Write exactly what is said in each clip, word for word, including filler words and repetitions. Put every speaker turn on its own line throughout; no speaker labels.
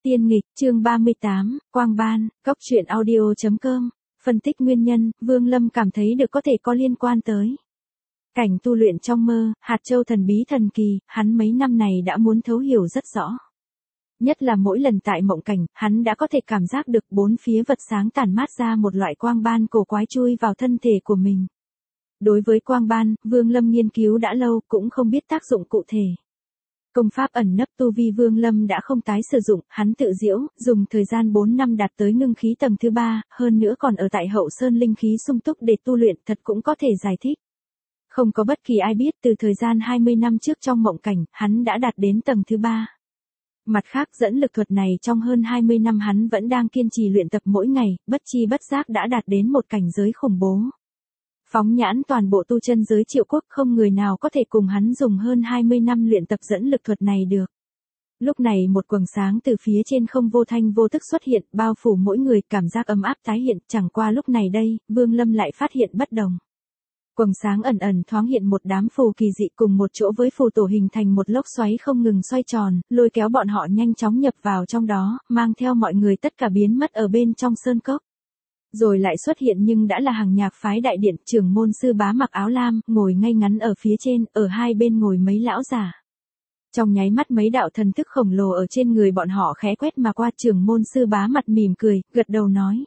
Tiên nghịch, chương ba mươi tám, Quang Ban, Góc truyện audio chấm com, phân tích nguyên nhân, Vương Lâm cảm thấy được có thể có liên quan tới cảnh tu luyện trong mơ, hạt châu thần bí thần kỳ, hắn mấy năm này đã muốn thấu hiểu rất rõ. Nhất là mỗi lần tại mộng cảnh, hắn đã có thể cảm giác được bốn phía vật sáng tản mát ra một loại quang ban cổ quái chui vào thân thể của mình. Đối với quang ban, Vương Lâm nghiên cứu đã lâu, cũng không biết tác dụng cụ thể. Công pháp ẩn nấp tu vi Vương Lâm đã không tái sử dụng, hắn tự diễu, dùng thời gian bốn năm đạt tới ngưng khí tầng thứ ba, hơn nữa còn ở tại hậu sơn linh khí sung túc để tu luyện, thật cũng có thể giải thích. Không có bất kỳ ai biết từ thời gian hai mươi năm trước trong mộng cảnh, hắn đã đạt đến tầng thứ ba. Mặt khác dẫn lực thuật này trong hơn hai mươi năm hắn vẫn đang kiên trì luyện tập mỗi ngày, bất chi bất giác đã đạt đến một cảnh giới khủng bố. Phóng nhãn toàn bộ tu chân giới Triệu Quốc không người nào có thể cùng hắn dùng hơn hai mươi năm luyện tập dẫn lực thuật này được. Lúc này một quầng sáng từ phía trên không vô thanh vô tức xuất hiện, bao phủ mỗi người, cảm giác ấm áp tái hiện, chẳng qua lúc này đây, Vương Lâm lại phát hiện bất đồng. Quầng sáng ẩn ẩn thoáng hiện một đám phù kỳ dị cùng một chỗ với phù tổ hình thành một lốc xoáy không ngừng xoay tròn, lôi kéo bọn họ nhanh chóng nhập vào trong đó, mang theo mọi người tất cả biến mất ở bên trong sơn cốc. Rồi lại xuất hiện nhưng đã là hàng nhạc phái đại điện, trưởng môn sư bá mặc áo lam, ngồi ngay ngắn ở phía trên, ở hai bên ngồi mấy lão giả. Trong nháy mắt mấy đạo thần thức khổng lồ ở trên người bọn họ khẽ quét mà qua, trưởng môn sư bá mặt mỉm cười, gật đầu nói.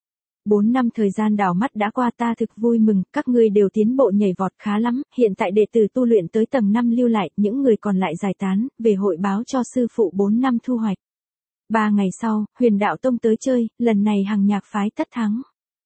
Bốn năm thời gian đảo mắt đã qua, ta thực vui mừng, các ngươi đều tiến bộ nhảy vọt khá lắm, hiện tại đệ tử tu luyện tới tầng năm lưu lại, những người còn lại giải tán, về hội báo cho sư phụ bốn năm thu hoạch. Ba ngày sau, Huyền Đạo Tông tới chơi, lần này hàng nhạc phái tất thắng.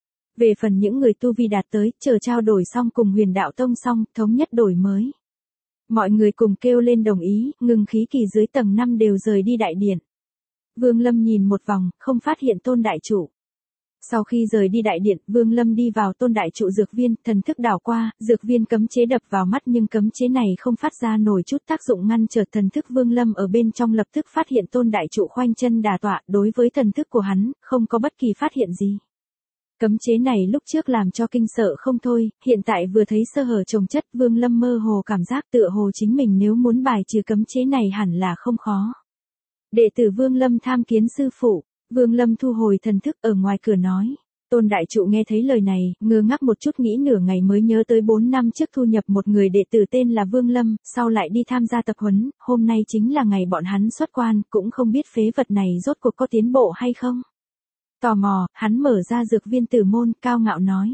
Về phần những người tu vi đạt tới, chờ trao đổi xong cùng Huyền Đạo Tông xong, thống nhất đổi mới. Mọi người cùng kêu lên đồng ý, ngừng khí kỳ dưới tầng năm đều rời đi đại điện. Vương Lâm nhìn một vòng, không phát hiện Tôn đại trụ. Sau khi rời đi đại điện, Vương Lâm đi vào Tôn đại trụ dược viên, thần thức đảo qua, dược viên cấm chế đập vào mắt nhưng cấm chế này không phát ra nổi chút tác dụng ngăn trở thần thức Vương Lâm ở bên trong, lập tức phát hiện Tôn đại trụ khoanh chân đả tọa, đối với thần thức của hắn, không có bất kỳ phát hiện gì. Cấm chế này lúc trước làm cho kinh sợ không thôi, hiện tại vừa thấy sơ hở chồng chất, Vương Lâm mơ hồ cảm giác tựa hồ chính mình nếu muốn bài trừ cấm chế này hẳn là không khó. Đệ tử Vương Lâm tham kiến sư phụ. Vương Lâm thu hồi thần thức ở ngoài cửa nói. Tôn đại trụ nghe thấy lời này, ngơ ngác một chút, nghĩ nửa ngày mới nhớ tới bốn năm trước thu nhập một người đệ tử tên là Vương Lâm, sau lại đi tham gia tập huấn, hôm nay chính là ngày bọn hắn xuất quan, cũng không biết phế vật này rốt cuộc có tiến bộ hay không. Tò mò, hắn mở ra dược viên tử môn, cao ngạo nói.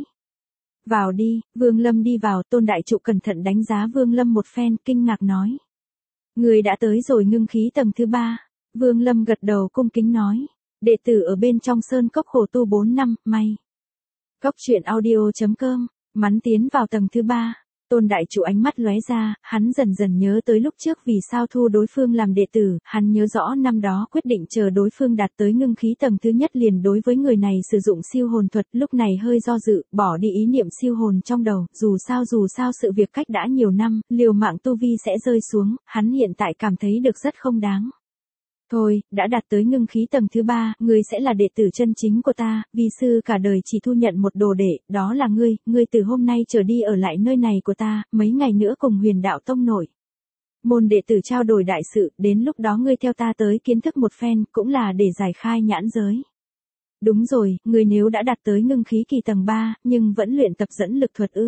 Vào đi, Vương Lâm đi vào, Tôn đại trụ cẩn thận đánh giá Vương Lâm một phen, kinh ngạc nói. Người đã tới rồi ngưng khí tầng thứ ba. Vương Lâm gật đầu cung kính nói. Đệ tử ở bên trong sơn cốc khổ tu bốn năm, may. Góc truyện audio chấm com, mắn tiến vào tầng thứ ba. Tôn đại trụ ánh mắt lóe ra, hắn dần dần nhớ tới lúc trước vì sao thu đối phương làm đệ tử, hắn nhớ rõ năm đó quyết định chờ đối phương đạt tới ngưng khí tầng thứ nhất liền đối với người này sử dụng siêu hồn thuật, lúc này hơi do dự, bỏ đi ý niệm siêu hồn trong đầu, dù sao dù sao sự việc cách đã nhiều năm, liều mạng tu vi sẽ rơi xuống, hắn hiện tại cảm thấy được rất không đáng. Thôi, đã đạt tới ngưng khí tầng thứ ba, ngươi sẽ là đệ tử chân chính của ta, vi sư cả đời chỉ thu nhận một đồ đệ, đó là ngươi, ngươi từ hôm nay trở đi ở lại nơi này của ta, mấy ngày nữa cùng Huyền Đạo Tông nổi môn đệ tử trao đổi đại sự, đến lúc đó ngươi theo ta tới kiến thức một phen, cũng là để giải khai nhãn giới. Đúng rồi, ngươi nếu đã đạt tới ngưng khí kỳ tầng ba, nhưng vẫn luyện tập dẫn lực thuật ư?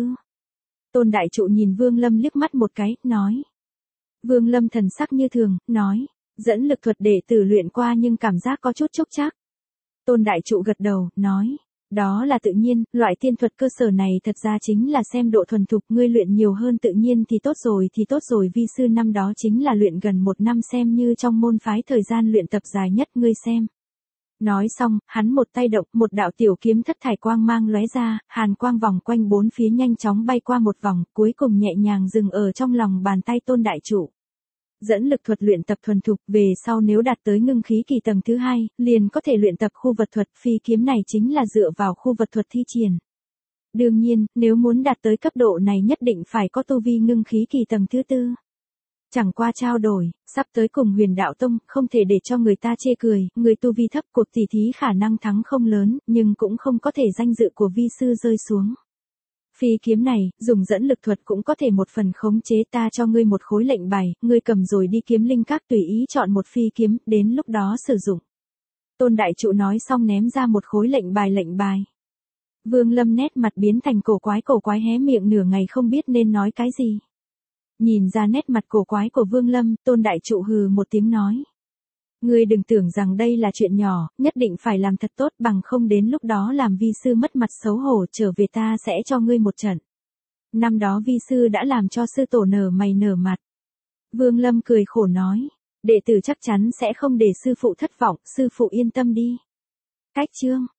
Tôn đại trụ nhìn Vương Lâm liếc mắt một cái, nói. Vương Lâm thần sắc như thường, nói. Dẫn lực thuật đệ tử luyện qua nhưng cảm giác có chút chốc chắc. Tôn đại trụ gật đầu, nói. Đó là tự nhiên, loại tiên thuật cơ sở này thật ra chính là xem độ thuần thục, ngươi luyện nhiều hơn tự nhiên thì tốt rồi thì tốt rồi, vi sư năm đó chính là luyện gần một năm, xem như trong môn phái thời gian luyện tập dài nhất, ngươi xem. Nói xong, hắn một tay động, một đạo tiểu kiếm thất thải quang mang lóe ra, hàn quang vòng quanh bốn phía nhanh chóng bay qua một vòng, cuối cùng nhẹ nhàng dừng ở trong lòng bàn tay Tôn đại trụ. Dẫn lực thuật luyện tập thuần thục, về sau nếu đạt tới ngưng khí kỳ tầng thứ hai, liền có thể luyện tập khu vật thuật, phi kiếm này chính là dựa vào khu vật thuật thi triển. Đương nhiên, nếu muốn đạt tới cấp độ này nhất định phải có tu vi ngưng khí kỳ tầng thứ tư. Chẳng qua trao đổi, sắp tới cùng Huyền Đạo Tông, không thể để cho người ta chê cười, người tu vi thấp, cuộc tỷ thí khả năng thắng không lớn, nhưng cũng không có thể danh dự của vi sư rơi xuống. Phi kiếm này, dùng dẫn lực thuật cũng có thể một phần khống chế, ta cho ngươi một khối lệnh bài, ngươi cầm rồi đi kiếm linh các tùy ý chọn một phi kiếm, đến lúc đó sử dụng. Tôn đại trụ nói xong ném ra một khối lệnh bài lệnh bài. Vương Lâm nét mặt biến thành cổ quái cổ quái hé miệng nửa ngày không biết nên nói cái gì. Nhìn ra nét mặt cổ quái của Vương Lâm, Tôn đại trụ hừ một tiếng nói. Ngươi đừng tưởng rằng đây là chuyện nhỏ, nhất định phải làm thật tốt bằng không đến lúc đó làm vi sư mất mặt xấu hổ trở về ta sẽ cho ngươi một trận. Năm đó vi sư đã làm cho sư tổ nở mày nở mặt. Vương Lâm cười khổ nói, đệ tử chắc chắn sẽ không để sư phụ thất vọng, sư phụ yên tâm đi. Cách chương